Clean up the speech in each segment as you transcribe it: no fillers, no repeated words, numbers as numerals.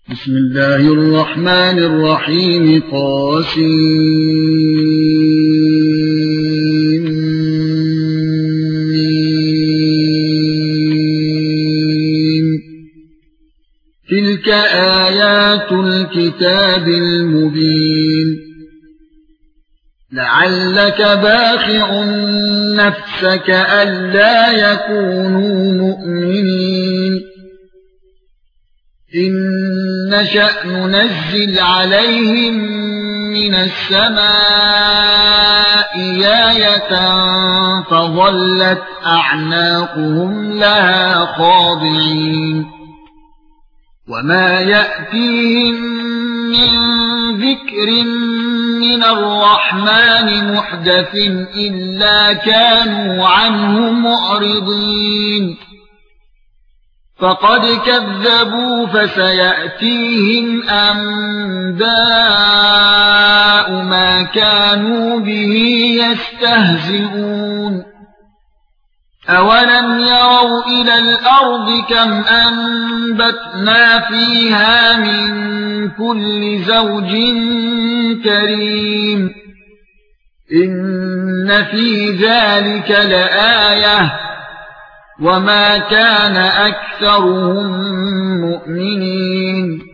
بسم الله الرحمن الرحيم تلك آيات الكتاب المبين لعلك باخع نفسك ألا يكونوا مؤمنين إن نشأ ننزل عليهم من السماء آية فظلت أعناقهم لها خاضعين وما يأتيهم من ذكر من الرحمن محدث إلا كانوا عنه معرضين فقد كذبوا فسيأتيهم أنباء ما كانوا به يستهزئون أولم يروا إلى الأرض كم أنبتنا فيها من كل زوج كريم إن في ذلك لآية وما كان أكثرهم مؤمنين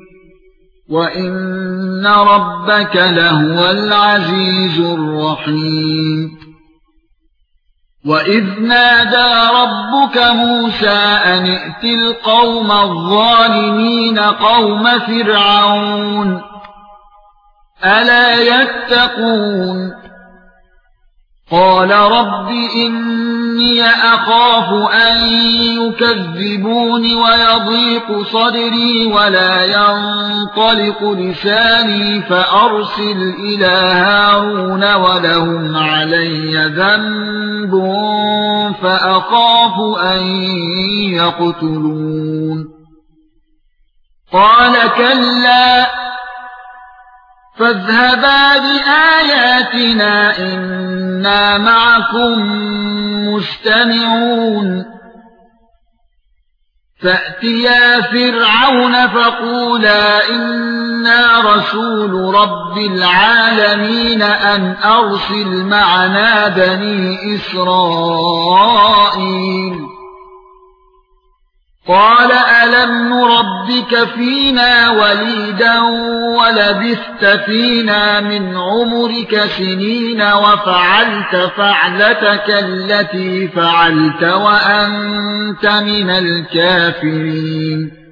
وإن ربك لهو العزيز الرحيم وإذ نادى ربك موسى أن ائت القوم الظالمين قوم فرعون ألا يتقون قال رب إني أخاف أن يكذبون ويضيق صدري ولا ينطلق لساني فأرسل إلى هارون ولهم علي ذنب فأخاف أن يقتلون قال كلا فاذهبا بآياتنا إنا معكم مستمعون فأتيا فرعون فقولا إنا رسول رب العالمين أن أرسل معنا بني إسرائيل قال ألم نربك فينا وليدا ولبثت فينا من عمرك سنين وفعلت فعلتك التي فعلت وأنت من الكافرين